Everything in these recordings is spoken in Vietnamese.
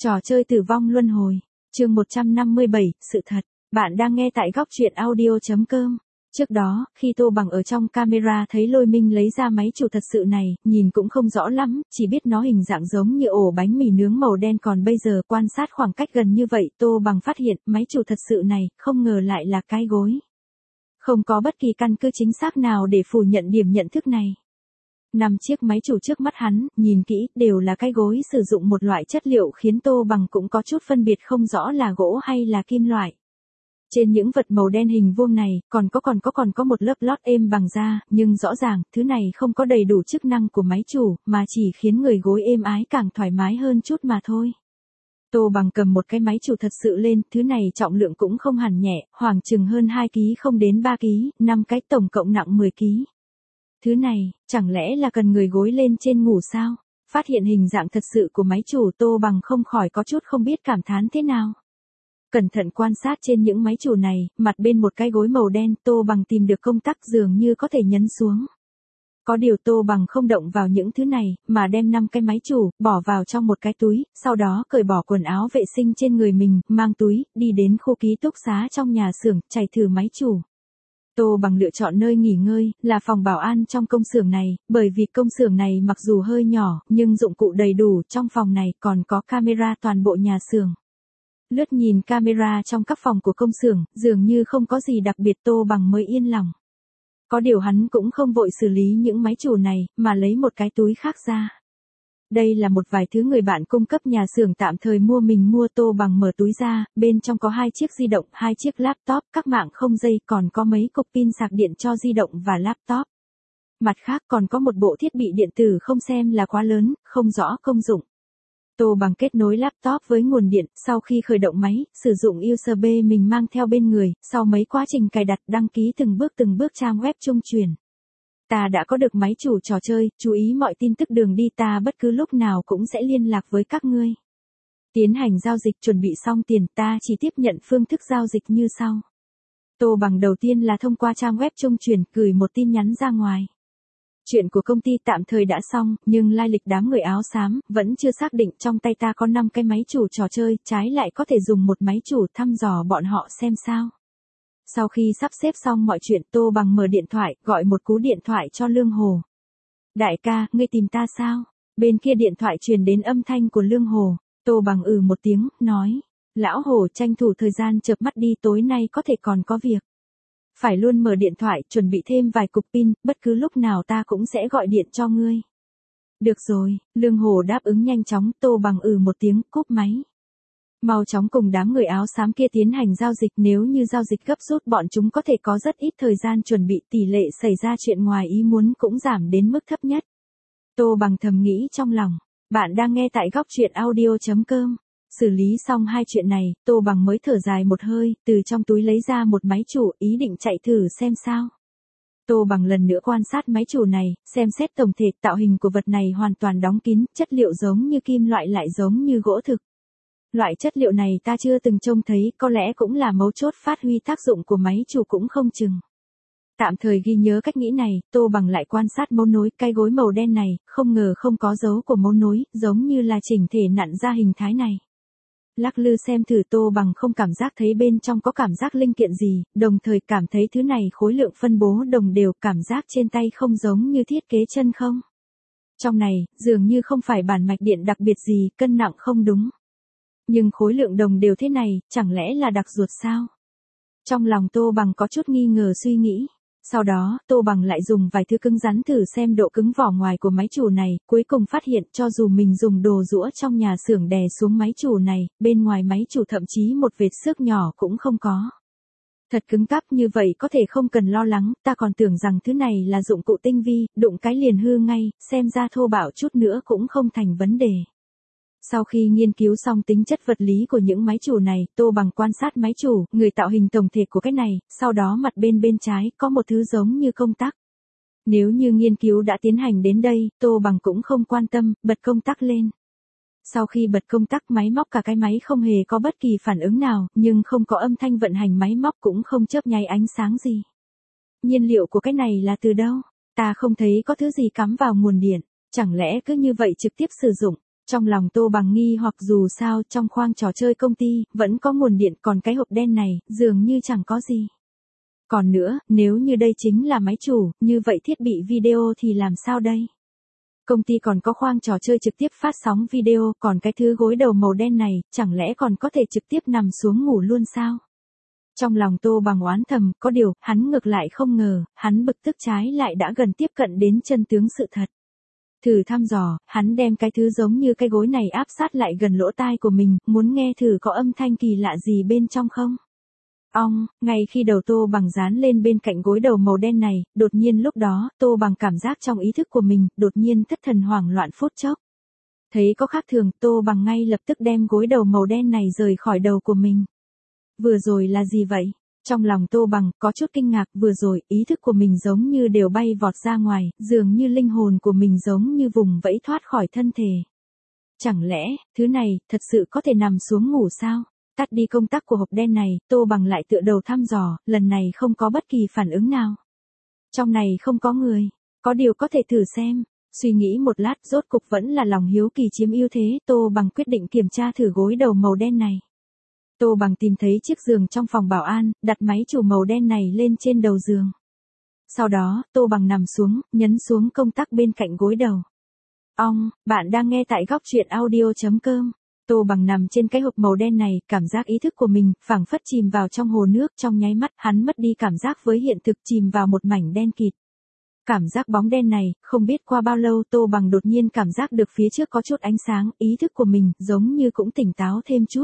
Trò chơi tử vong luân hồi, chương 157, sự thật. Bạn đang nghe tại góc truyện audio.com. Trước đó, khi Tô Bằng ở trong camera thấy Lôi Minh lấy ra máy chủ thật sự này, nhìn cũng không rõ lắm, chỉ biết nó hình dạng giống như ổ bánh mì nướng màu đen, còn bây giờ quan sát khoảng cách gần như vậy, Tô Bằng phát hiện máy chủ thật sự này, không ngờ lại là cái gối. Không có bất kỳ căn cứ chính xác nào để phủ nhận điểm nhận thức này. 5 chiếc máy chủ trước mắt hắn, nhìn kỹ, đều là cái gối sử dụng một loại chất liệu khiến Tô Bằng cũng có chút phân biệt không rõ là gỗ hay là kim loại. Trên những vật màu đen hình vuông này, còn có một lớp lót êm bằng da, nhưng rõ ràng, thứ này không có đầy đủ chức năng của máy chủ, mà chỉ khiến người gối êm ái càng thoải mái hơn chút mà thôi. Tô Bằng cầm một cái máy chủ thật sự lên, thứ này trọng lượng cũng không hẳn nhẹ, khoảng chừng hơn 2 kg không đến 3 kg, 5 cái tổng cộng nặng 10 kg. Thứ này, chẳng lẽ là cần người gối lên trên ngủ sao? Phát hiện hình dạng thật sự của máy chủ, Tô Bằng không khỏi có chút không biết cảm thán thế nào. Cẩn thận quan sát trên những máy chủ này, mặt bên một cái gối màu đen, Tô Bằng tìm được công tắc dường như có thể nhấn xuống. Có điều Tô Bằng không động vào những thứ này, mà đem 5 cái máy chủ, bỏ vào trong một cái túi, sau đó cởi bỏ quần áo vệ sinh trên người mình, mang túi, đi đến khu ký túc xá trong nhà xưởng, chạy thử máy chủ. Tô Bằng lựa chọn nơi nghỉ ngơi, là phòng bảo an trong công xưởng này, bởi vì công xưởng này mặc dù hơi nhỏ, nhưng dụng cụ đầy đủ, trong phòng này còn có camera toàn bộ nhà xưởng. Lướt nhìn camera trong các phòng của công xưởng, dường như không có gì đặc biệt, Tô Bằng mới yên lòng. Có điều hắn cũng không vội xử lý những máy chủ này, mà lấy một cái túi khác ra. Đây là một vài thứ người bạn cung cấp nhà xưởng tạm thời mình mua. Tô Bằng mở túi ra, bên trong có 2 chiếc di động, 2 chiếc laptop, các mạng không dây, còn có mấy cục pin sạc điện cho di động và laptop. Mặt khác còn có một bộ thiết bị điện tử không xem là quá lớn, không rõ công dụng. Tô Bằng kết nối laptop với nguồn điện, sau khi khởi động máy, sử dụng USB mình mang theo bên người, sau mấy quá trình cài đặt, đăng ký từng bước trang web trung truyền. Ta đã có được máy chủ trò chơi, chú ý mọi tin tức đường đi, ta bất cứ lúc nào cũng sẽ liên lạc với các ngươi. Tiến hành giao dịch, chuẩn bị xong tiền, ta chỉ tiếp nhận phương thức giao dịch như sau. Tô Bằng đầu tiên là thông qua trang web trung truyền, gửi một tin nhắn ra ngoài. Chuyện của công ty tạm thời đã xong, nhưng lai lịch đám người áo xám, vẫn chưa xác định. Trong tay ta có 5 cái máy chủ trò chơi, trái lại có thể dùng một máy chủ thăm dò bọn họ xem sao. Sau khi sắp xếp xong mọi chuyện, Tô Bằng mở điện thoại, gọi một cú điện thoại cho Lương Hồ. Đại ca, ngươi tìm ta sao? Bên kia điện thoại truyền đến âm thanh của Lương Hồ. Tô Bằng một tiếng, nói. Lão Hồ, tranh thủ thời gian chợp mắt đi, tối nay có thể còn có việc. Phải luôn mở điện thoại, chuẩn bị thêm vài cục pin, bất cứ lúc nào ta cũng sẽ gọi điện cho ngươi. Được rồi, Lương Hồ đáp ứng nhanh chóng. Tô Bằng một tiếng, cúp máy. Mau chóng cùng đám người áo xám kia tiến hành giao dịch, nếu như giao dịch gấp rút bọn chúng có thể có rất ít thời gian chuẩn bị, tỷ lệ xảy ra chuyện ngoài ý muốn cũng giảm đến mức thấp nhất. Tô Bằng thầm nghĩ trong lòng. Bạn đang nghe tại góc truyện audio.com. Xử lý xong 2 chuyện này, Tô Bằng mới thở dài một hơi, từ trong túi lấy ra một máy chủ, ý định chạy thử xem sao. Tô Bằng lần nữa quan sát máy chủ này, xem xét tổng thể, tạo hình của vật này hoàn toàn đóng kín, chất liệu giống như kim loại lại giống như gỗ thực. Loại chất liệu này ta chưa từng trông thấy, có lẽ cũng là mấu chốt phát huy tác dụng của máy chủ cũng không chừng. Tạm thời ghi nhớ cách nghĩ này, Tô Bằng lại quan sát mấu nối, cái gối màu đen này, không ngờ không có dấu của mấu nối, giống như là chỉnh thể nặn ra hình thái này. Lắc lư xem thử, Tô Bằng không cảm giác thấy bên trong có cảm giác linh kiện gì, đồng thời cảm thấy thứ này khối lượng phân bố đồng đều, cảm giác trên tay không giống như thiết kế chân không. Trong này, dường như không phải bản mạch điện đặc biệt gì, cân nặng không đúng. Nhưng khối lượng đồng đều thế này, chẳng lẽ là đặc ruột sao? Trong lòng Tô Bằng có chút nghi ngờ suy nghĩ. Sau đó, Tô Bằng lại dùng vài thứ cứng rắn thử xem độ cứng vỏ ngoài của máy chủ này, cuối cùng phát hiện cho dù mình dùng đồ giũa trong nhà xưởng đè xuống máy chủ này, bên ngoài máy chủ thậm chí một vệt xước nhỏ cũng không có. Thật cứng cáp như vậy, có thể không cần lo lắng, ta còn tưởng rằng thứ này là dụng cụ tinh vi, đụng cái liền hư ngay, xem ra thô bạo chút nữa cũng không thành vấn đề. Sau khi nghiên cứu xong tính chất vật lý của những máy chủ này, Tô Bằng quan sát máy chủ, người tạo hình tổng thể của cái này, sau đó mặt bên trái có một thứ giống như công tắc. Nếu như nghiên cứu đã tiến hành đến đây, Tô Bằng cũng không quan tâm, bật công tắc lên. Sau khi bật công tắc, máy móc cả cái máy không hề có bất kỳ phản ứng nào, nhưng không có âm thanh vận hành, máy móc cũng không chớp nháy ánh sáng gì. Nhiên liệu của cái này là từ đâu? Ta không thấy có thứ gì cắm vào nguồn điện, chẳng lẽ cứ như vậy trực tiếp sử dụng? Trong lòng Tô Bằng nghi hoặc dù sao trong khoang trò chơi công ty, vẫn có nguồn điện còn cái hộp đen này, dường như chẳng có gì. Còn nữa, nếu như đây chính là máy chủ, như vậy thiết bị video thì làm sao đây? Công ty còn có khoang trò chơi trực tiếp phát sóng video, còn cái thứ gối đầu màu đen này, chẳng lẽ còn có thể trực tiếp nằm xuống ngủ luôn sao? Trong lòng Tô Bằng oán thầm, có điều, hắn ngược lại không ngờ, hắn bực tức trái lại đã gần tiếp cận đến chân tướng sự thật. Thử thăm dò, hắn đem cái thứ giống như cái gối này áp sát lại gần lỗ tai của mình, muốn nghe thử có âm thanh kỳ lạ gì bên trong không? Ong, ngay khi đầu Tô Bằng dán lên bên cạnh gối đầu màu đen này, đột nhiên lúc đó, Tô Bằng cảm giác trong ý thức của mình, đột nhiên thất thần hoảng loạn phút chốc. Thấy có khác thường, Tô Bằng ngay lập tức đem gối đầu màu đen này rời khỏi đầu của mình. Vừa rồi là gì vậy? Trong lòng Tô Bằng có chút kinh ngạc, vừa rồi, ý thức của mình giống như đều bay vọt ra ngoài, dường như linh hồn của mình giống như vùng vẫy thoát khỏi thân thể. Chẳng lẽ, thứ này, thật sự có thể nằm xuống ngủ sao? Tắt đi công tắc của hộp đen này, Tô Bằng lại tựa đầu thăm dò, lần này không có bất kỳ phản ứng nào. Trong này không có người, có điều có thể thử xem. Suy nghĩ một lát, rốt cục vẫn là lòng hiếu kỳ chiếm ưu thế, Tô Bằng quyết định kiểm tra thử gối đầu màu đen này. Tô Bằng tìm thấy chiếc giường trong phòng bảo an, đặt máy chủ màu đen này lên trên đầu giường. Sau đó, Tô Bằng nằm xuống, nhấn xuống công tắc bên cạnh gối đầu. Bạn đang nghe tại góc truyện audio.com. Tô Bằng nằm trên cái hộp màu đen này, cảm giác ý thức của mình, phảng phất chìm vào trong hồ nước, trong nháy mắt, hắn mất đi cảm giác với hiện thực, chìm vào một mảnh đen kịt. Cảm giác bóng đen này, không biết qua bao lâu Tô Bằng đột nhiên cảm giác được phía trước có chút ánh sáng, ý thức của mình, giống như cũng tỉnh táo thêm chút.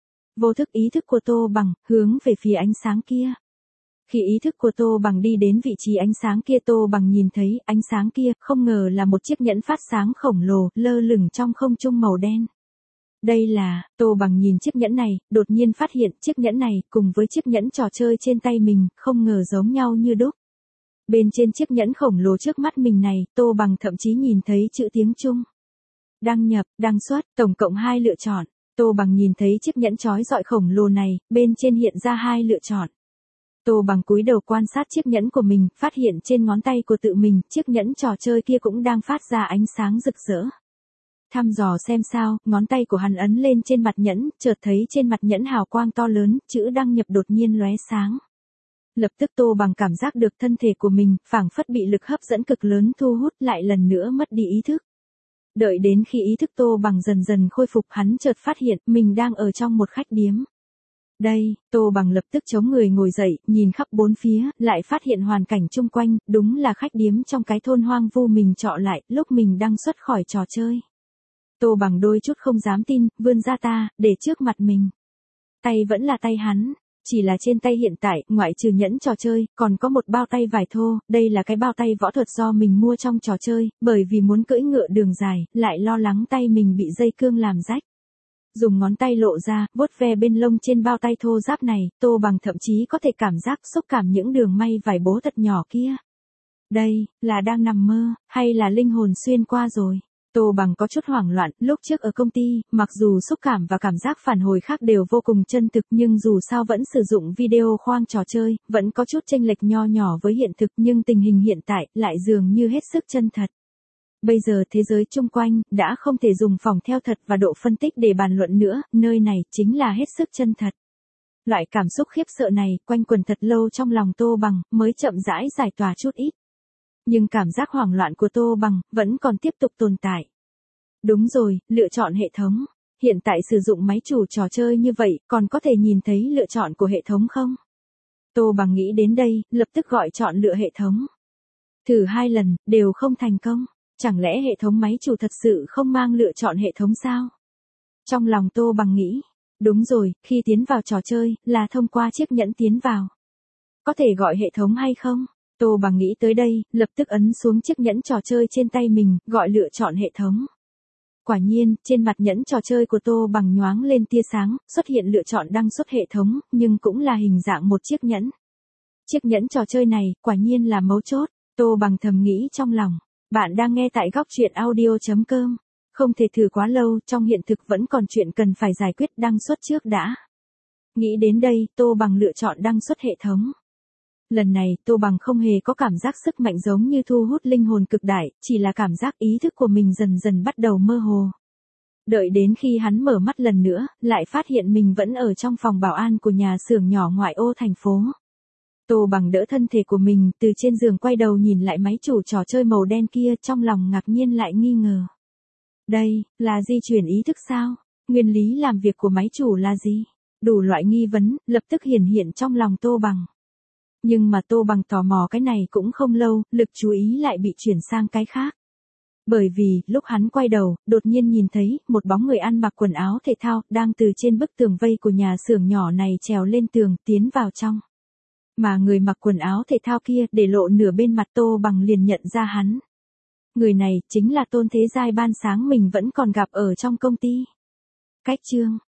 Vô thức ý thức của Tô Bằng, hướng về phía ánh sáng kia. Khi ý thức của Tô Bằng đi đến vị trí ánh sáng kia, Tô Bằng nhìn thấy, ánh sáng kia, không ngờ là một chiếc nhẫn phát sáng khổng lồ, lơ lửng trong không trung màu đen. Đây là, Tô Bằng nhìn chiếc nhẫn này, đột nhiên phát hiện chiếc nhẫn này, cùng với chiếc nhẫn trò chơi trên tay mình, không ngờ giống nhau như đúc. Bên trên chiếc nhẫn khổng lồ trước mắt mình này, Tô Bằng thậm chí nhìn thấy chữ tiếng Trung. Đăng nhập, đăng xuất, tổng cộng 2 lựa chọn. Tô Bằng nhìn thấy chiếc nhẫn chói rọi khổng lồ này, bên trên hiện ra 2 lựa chọn. Tô Bằng cúi đầu quan sát chiếc nhẫn của mình, phát hiện trên ngón tay của tự mình, chiếc nhẫn trò chơi kia cũng đang phát ra ánh sáng rực rỡ. Thăm dò xem sao, ngón tay của hắn ấn lên trên mặt nhẫn, chợt thấy trên mặt nhẫn hào quang to lớn, chữ đăng nhập đột nhiên lóe sáng. Lập tức Tô Bằng cảm giác được thân thể của mình, phảng phất bị lực hấp dẫn cực lớn thu hút, lại lần nữa mất đi ý thức. Đợi đến khi ý thức Tô Bằng dần dần khôi phục, hắn chợt phát hiện mình đang ở trong một khách điếm. Đây, Tô Bằng lập tức chống người ngồi dậy, nhìn khắp bốn phía, lại phát hiện hoàn cảnh chung quanh, đúng là khách điếm trong cái thôn hoang vu mình trọ lại, lúc mình đang xuất khỏi trò chơi. Tô Bằng đôi chút không dám tin, vươn ra ta, để trước mặt mình. Tay vẫn là tay hắn, chỉ là trên tay hiện tại, ngoại trừ nhẫn trò chơi, còn có một bao tay vải thô, đây là cái bao tay võ thuật do mình mua trong trò chơi, bởi vì muốn cưỡi ngựa đường dài, lại lo lắng tay mình bị dây cương làm rách. Dùng ngón tay lộ ra, vuốt ve bên lông trên bao tay thô ráp này, Tô Bằng thậm chí có thể cảm giác xúc cảm những đường may vải bố thật nhỏ kia. Đây, là đang nằm mơ, hay là linh hồn xuyên qua rồi? Tô Bằng có chút hoảng loạn, lúc trước ở công ty, mặc dù xúc cảm và cảm giác phản hồi khác đều vô cùng chân thực, nhưng dù sao vẫn sử dụng video khoang trò chơi, vẫn có chút chênh lệch nho nhỏ với hiện thực, nhưng tình hình hiện tại lại dường như hết sức chân thật. Bây giờ thế giới chung quanh đã không thể dùng phỏng theo thật và độ phân tích để bàn luận nữa, nơi này chính là hết sức chân thật. Loại cảm xúc khiếp sợ này quanh quẩn thật lâu trong lòng Tô Bằng, mới chậm rãi giải tỏa chút ít. Nhưng cảm giác hoảng loạn của Tô Bằng vẫn còn tiếp tục tồn tại. Đúng rồi, lựa chọn hệ thống. Hiện tại sử dụng máy chủ trò chơi như vậy, còn có thể nhìn thấy lựa chọn của hệ thống không? Tô Bằng nghĩ đến đây, lập tức gọi chọn lựa hệ thống. Thử 2 lần, đều không thành công. Chẳng lẽ hệ thống máy chủ thật sự không mang lựa chọn hệ thống sao? Trong lòng Tô Bằng nghĩ, đúng rồi, khi tiến vào trò chơi, là thông qua chiếc nhẫn tiến vào. Có thể gọi hệ thống hay không? Tô Bằng nghĩ tới đây, lập tức ấn xuống chiếc nhẫn trò chơi trên tay mình, gọi lựa chọn hệ thống. Quả nhiên, trên mặt nhẫn trò chơi của Tô Bằng nhoáng lên tia sáng, xuất hiện lựa chọn đăng xuất hệ thống, nhưng cũng là hình dạng một chiếc nhẫn. Chiếc nhẫn trò chơi này, quả nhiên là mấu chốt, Tô Bằng thầm nghĩ trong lòng. Bạn đang nghe tại góc truyện audio.com. Không thể thử quá lâu, trong hiện thực vẫn còn chuyện cần phải giải quyết, đăng xuất trước đã. Nghĩ đến đây, Tô Bằng lựa chọn đăng xuất hệ thống. Lần này, Tô Bằng không hề có cảm giác sức mạnh giống như thu hút linh hồn cực đại, chỉ là cảm giác ý thức của mình dần dần bắt đầu mơ hồ. Đợi đến khi hắn mở mắt lần nữa, lại phát hiện mình vẫn ở trong phòng bảo an của nhà xưởng nhỏ ngoại ô thành phố. Tô Bằng đỡ thân thể của mình, từ trên giường quay đầu nhìn lại máy chủ trò chơi màu đen kia, trong lòng ngạc nhiên lại nghi ngờ. Đây, là di chuyển ý thức sao? Nguyên lý làm việc của máy chủ là gì? Đủ loại nghi vấn, lập tức hiển hiện trong lòng Tô Bằng. Nhưng mà Tô Bằng tò mò cái này cũng không lâu, lực chú ý lại bị chuyển sang cái khác. Bởi vì, lúc hắn quay đầu, đột nhiên nhìn thấy, một bóng người ăn mặc quần áo thể thao, đang từ trên bức tường vây của nhà xưởng nhỏ này trèo lên tường, tiến vào trong. Mà người mặc quần áo thể thao kia, để lộ nửa bên mặt, Tô Bằng liền nhận ra hắn. Người này, chính là Tôn Thế Giai ban sáng mình vẫn còn gặp ở trong công ty. Cách chương